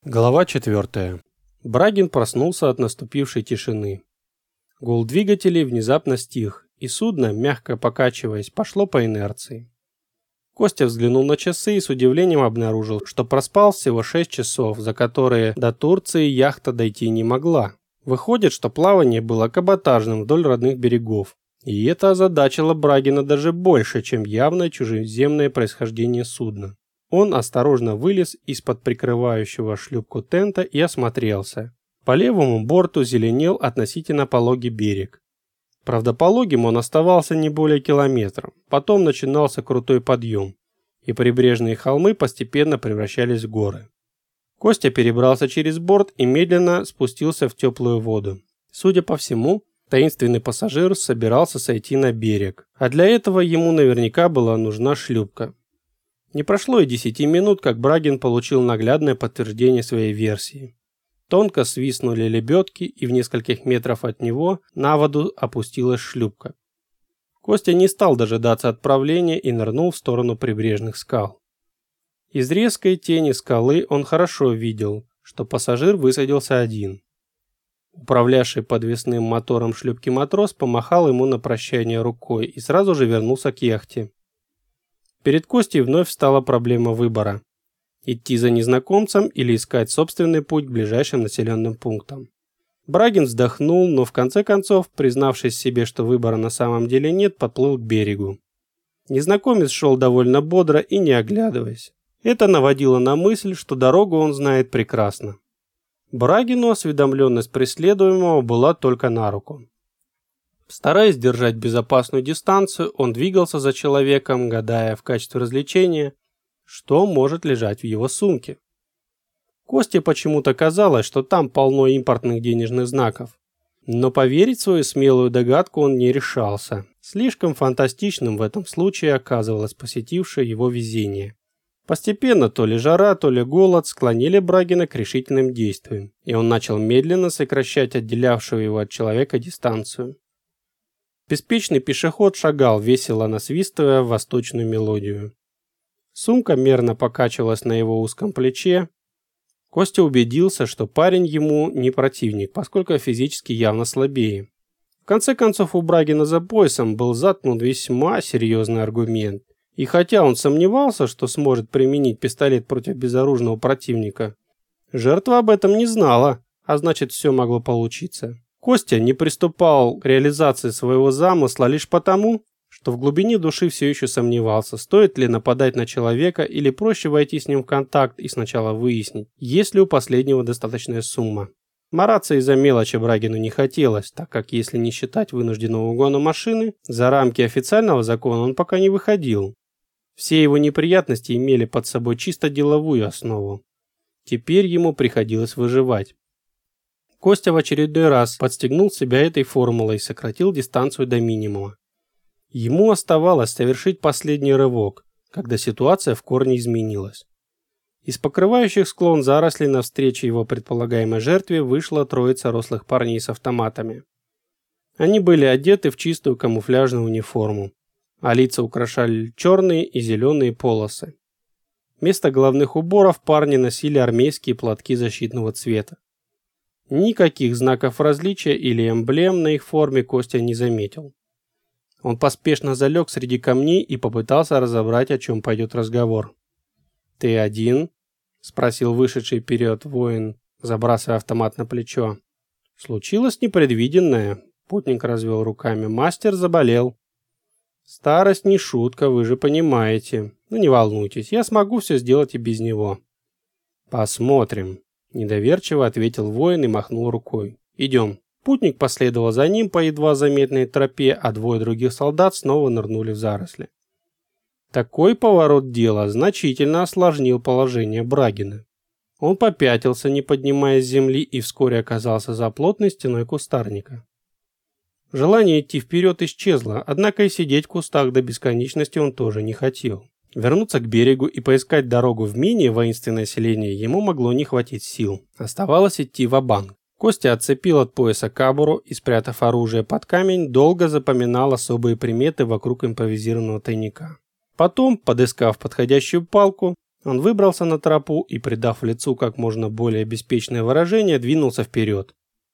Глава 4. Брагин проснулся от наступившей тишины. Гул двигателей внезапно стих, и судно, мягко покачиваясь, пошло по инерции. Костя взглянул на часы и с удивлением обнаружил, что проспал всего 6 часов, за которые до Турции яхта дойти не могла. Выходит, что плавание было каботажным вдоль родных берегов. И это озадачило Брагина даже больше, чем явное чужеземное происхождение судна. Он осторожно вылез из-под прикрывающего шлюпку тента и осмотрелся. По левому борту зеленел относительно пологий берег. Правда, пологим он оставался не более километра. Потом начинался крутой подъем, и прибрежные холмы постепенно превращались в горы. Костя перебрался через борт и медленно спустился в теплую воду. Судя по всему, таинственный пассажир собирался сойти на берег, а для этого ему наверняка была нужна шлюпка. Не прошло и 10 минут, как Брагин получил наглядное подтверждение своей версии. Тонко свистнули лебедки, и в нескольких метрах от него на воду опустилась шлюпка. Костя не стал дожидаться отправления и нырнул в сторону прибрежных скал. Из резкой тени скалы он хорошо видел, что пассажир высадился один. Управлявший подвесным мотором шлюпки матрос помахал ему на прощание рукой и сразу же вернулся к яхте. Перед Костей вновь встала проблема выбора – идти за незнакомцем или искать собственный путь к ближайшим населенным пунктам. Брагин вздохнул, но в конце концов, признавшись себе, что выбора на самом деле нет, подплыл к берегу. Незнакомец шел довольно бодро и не оглядываясь. Это наводило на мысль, что дорогу он знает прекрасно. Брагину осведомленность преследуемого была только на руку. Стараясь держать безопасную дистанцию, он двигался за человеком, гадая в качестве развлечения, что может лежать в его сумке. Косте почему-то казалось, что там полно импортных денежных знаков. Но поверить в свою смелую догадку он не решался. Слишком фантастичным в этом случае оказывалось посетившее его везение. Постепенно то ли жара, то ли голод склонили Брагина к решительным действиям, и он начал медленно сокращать отделявшую его от человека дистанцию. Беспечный пешеход шагал, весело насвистывая восточную мелодию. Сумка мерно покачивалась на его узком плече. Костя убедился, что парень ему не противник, поскольку физически явно слабее. В конце концов, у Брагина за поясом был заткнут весьма серьезный аргумент. И хотя он сомневался, что сможет применить пистолет против безоружного противника, жертва об этом не знала, а значит, все могло получиться. Костя не приступал к реализации своего замысла лишь потому, что в глубине души все еще сомневался, стоит ли нападать на человека или проще войти с ним в контакт и сначала выяснить, есть ли у последнего достаточная сумма. Мараться из-за мелочи Брагину не хотелось, так как если не считать вынужденного угона машины, за рамки официального закона он пока не выходил. Все его неприятности имели под собой чисто деловую основу. Теперь ему приходилось выживать. Костя в очередной раз подстегнул себя этой формулой и сократил дистанцию до минимума. Ему оставалось совершить последний рывок, когда ситуация в корне изменилась. Из покрывающих склон зарослей навстречу его предполагаемой жертве вышла троица рослых парней с автоматами. Они были одеты в чистую камуфляжную униформу, а лица украшали черные и зеленые полосы. Вместо головных уборов парни носили армейские платки защитного цвета. Никаких знаков различия или эмблем на их форме Костя не заметил. Он поспешно залег среди камней и попытался разобрать, о чем пойдет разговор. «Ты один?» – спросил вышедший вперед воин, забрасывая автомат на плечо. «Случилось непредвиденное», – путник развел руками. «Мастер заболел». «Старость не шутка, вы же понимаете. Ну не волнуйтесь, я смогу все сделать и без него». «Посмотрим», – недоверчиво ответил воин и махнул рукой. «Идем». Путник последовал за ним по едва заметной тропе, а двое других солдат снова нырнули в заросли. Такой поворот дела значительно осложнил положение Брагина. Он попятился, не поднимаясь с земли, и вскоре оказался за плотной стеной кустарника. Желание идти вперед исчезло, однако и сидеть в кустах до бесконечности он тоже не хотел. Вернуться к берегу и поискать дорогу в менее воинственное селение ему могло не хватить сил. Оставалось идти ва-банк. Костя отцепил от пояса кобуру и, спрятав оружие под камень, долго запоминал особые приметы вокруг импровизированного тайника. Потом, подыскав подходящую палку, Он выбрался на тропу и, придав лицу как можно более беспечное выражение, двинулся вперед.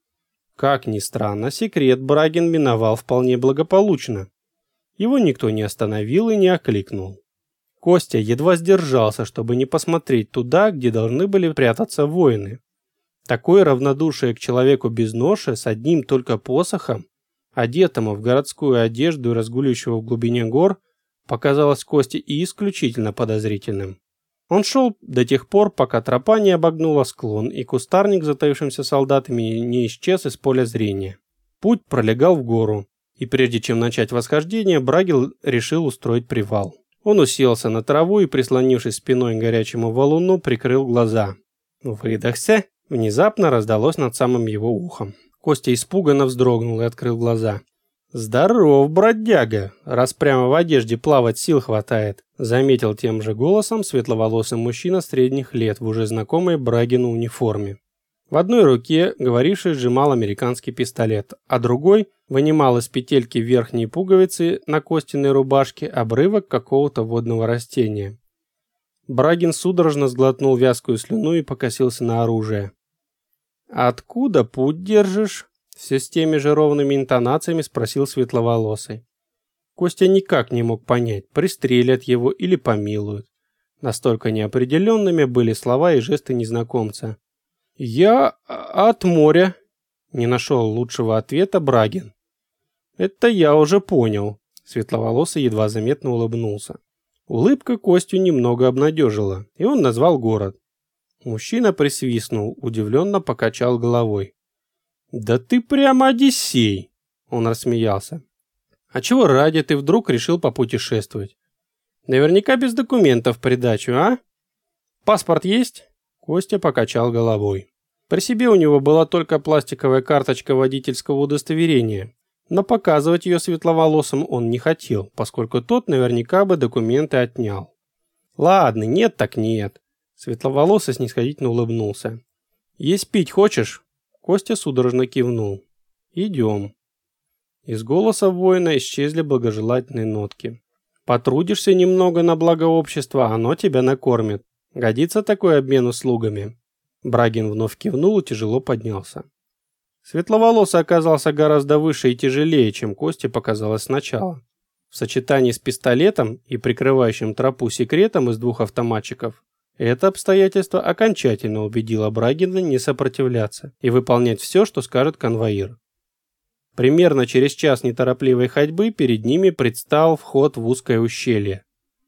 Как ни странно, секрет Брагин миновал вполне благополучно. Его никто не остановил и не окликнул. Костя едва сдержался, чтобы не посмотреть туда, где должны были прятаться воины. Такое равнодушие к человеку без ноши с одним только посохом, одетому в городскую одежду и разгуливающего в глубине гор, показалось Косте и исключительно подозрительным. Он шел до тех пор, пока тропа не обогнула склон и кустарник с затаившимися солдатами не исчез из поля зрения. Путь пролегал в гору, и прежде чем начать восхождение, Брагин решил устроить привал. Он уселся на траву и, прислонившись спиной к горячему валуну, прикрыл глаза. Выдохся. Внезапно раздалось над самым его ухом. Костя испуганно вздрогнул и открыл глаза. «Здоров, бродяга, раз прямо в одежде плавать сил хватает», заметил тем же голосом светловолосый мужчина средних лет в уже знакомой Брагину униформе. В одной руке говоривший сжимал американский пистолет, а другой вынимал из петельки верхней пуговицы на Костиной рубашке обрывок какого-то водного растения. Брагин судорожно сглотнул вязкую слюну и покосился на оружие. «Откуда путь держишь?» Все с теми же ровными интонациями спросил светловолосый. Костя никак не мог понять, пристрелят его или помилуют. Настолько неопределенными были слова и жесты незнакомца. «Я от моря», — не нашел лучшего ответа Брагин. «Это я уже понял», — светловолосый едва заметно улыбнулся. Улыбка Костю немного обнадежила, и он назвал город. Мужчина присвистнул, удивленно покачал головой. «Да ты прямо Одиссей!» Он рассмеялся. «А чего ради ты вдруг решил попутешествовать? Наверняка без документов в придачу, а? Паспорт есть?» Костя покачал головой. При себе у него была только пластиковая карточка водительского удостоверения, но показывать ее светловолосым он не хотел, поскольку тот наверняка бы документы отнял. «Ладно, нет так нет», — светловолосый снисходительно улыбнулся. «Есть пить хочешь?» Костя судорожно кивнул. «Идем». Из голоса воина исчезли благожелательные нотки. «Потрудишься немного на благо общества, оно тебя накормит. Годится такой обмен услугами?» Брагин вновь кивнул и тяжело поднялся. Светловолосый оказался гораздо выше и тяжелее, чем Косте показалось сначала. В сочетании с пистолетом и прикрывающим тропу секретом из 2 автоматчиков это обстоятельство окончательно убедило Брагина не сопротивляться и выполнять все, что скажет конвоир. Примерно через час неторопливой ходьбы перед ними предстал вход в узкое ущелье.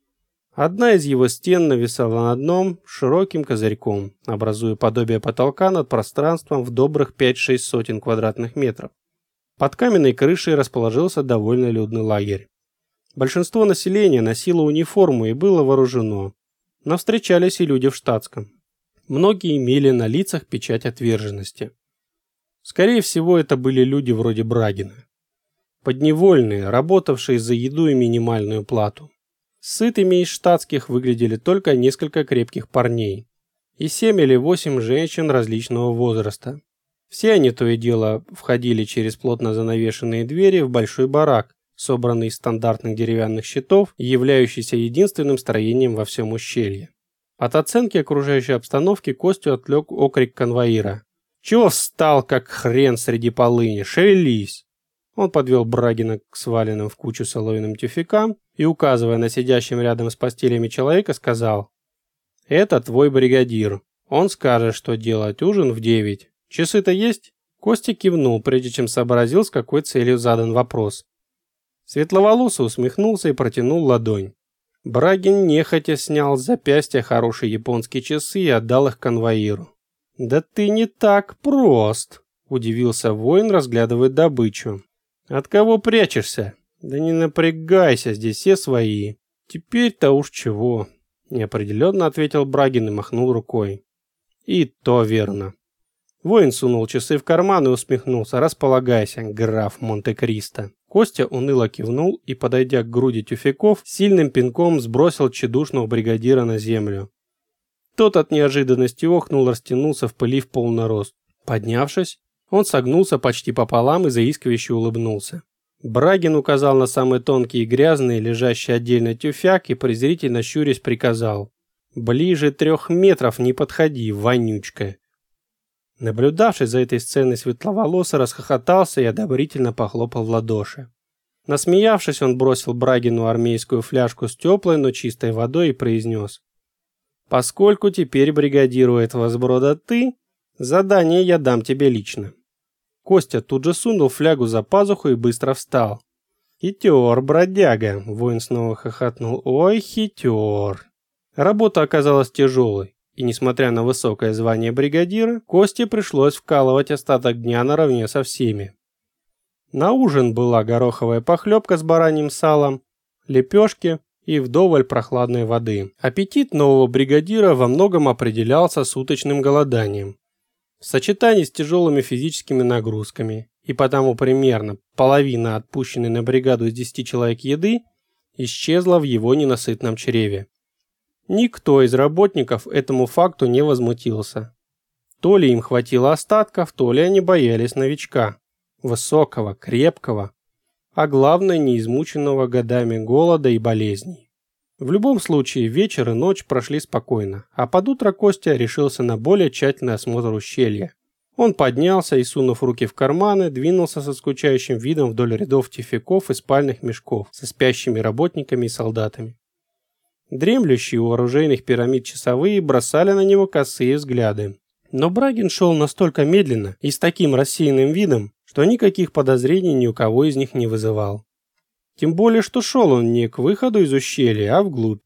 Одна из его стен нависала над дном широким козырьком, образуя подобие потолка над пространством в добрых 5-6 сотен квадратных метров. Под каменной крышей расположился довольно людный лагерь. Большинство населения носило униформу и было вооружено, но встречались и люди в штатском. Многие имели на лицах печать отверженности. Скорее всего, это были люди вроде Брагина. Подневольные, работавшие за еду и минимальную плату. Сытыми из штатских выглядели только несколько крепких парней и 7 или 8 женщин различного возраста. Все они то и дело входили через плотно занавешенные двери в большой барак, собранный из стандартных деревянных щитов и являющийся единственным строением во всем ущелье. От оценки окружающей обстановки Костю отвлек окрик конвоира. «Чего встал, как хрен среди полыни? Шевелись!» Он подвел Брагина к сваленным в кучу соломенным тюфякам и, указывая на сидящим рядом с постелями человека, сказал: «Это твой бригадир. Он скажет, что делать. Ужин в 9. Часы-то есть?» Костя кивнул, прежде чем сообразил, с какой целью задан вопрос. Светловолосый усмехнулся и протянул ладонь. Брагин нехотя снял с запястья хорошие японские часы и отдал их конвоиру. «Да ты не так прост», — удивился воин, разглядывая добычу. «От кого прячешься? Да не напрягайся, здесь все свои». «Теперь-то уж чего», — неопределенно ответил Брагин и махнул рукой. «И то верно». Воин сунул часы в карман и усмехнулся. «Располагайся, граф Монте-Кристо». Костя уныло кивнул и, подойдя к груди тюфяков, сильным пинком сбросил тщедушного бригадира на землю. Тот от неожиданности охнул, растянулся в пыли в полный рост. Поднявшись, он согнулся почти пополам и заискивающе улыбнулся. Брагин указал на самые тонкие и грязные, лежащие отдельно тюфяк, и презрительно щурясь приказал: Ближе 3 метров не подходи, вонючка. Наблюдавший за этой сценой светловолосый расхохотался и одобрительно похлопал в ладоши. Насмеявшись, он бросил Брагину армейскую фляжку с теплой, но чистой водой и произнес: «Поскольку теперь бригадирует возброда ты, задание я дам тебе лично». Костя тут же сунул флягу за пазуху и быстро встал. «Хитер, бродяга!» – воин снова хохотнул. «Ой, хитер!» Работа оказалась тяжелой, и несмотря на высокое звание бригадира, Косте пришлось вкалывать остаток дня наравне со всеми. На ужин была гороховая похлебка с бараньим салом, лепешки и вдоволь прохладной воды. Аппетит нового бригадира во многом определялся суточным голоданием в сочетании с тяжелыми физическими нагрузками, и потому примерно половина отпущенной на бригаду из 10 человек еды исчезла в его ненасытном чреве. Никто из работников этому факту не возмутился. То ли им хватило остатков, то ли они боялись новичка, высокого, крепкого, а главное, не измученного годами голода и болезней. В любом случае, вечер и ночь прошли спокойно, а под утро Костя решился на более тщательный осмотр ущелья. Он поднялся и, сунув руки в карманы, двинулся со скучающим видом вдоль рядов тюфяков и спальных мешков со спящими работниками и солдатами. Дремлющие у оружейных пирамид часовые бросали на него косые взгляды. Но Брагин шел настолько медленно и с таким рассеянным видом, что никаких подозрений ни у кого из них не вызывал. Тем более, что шел он не к выходу из ущелья, а вглубь.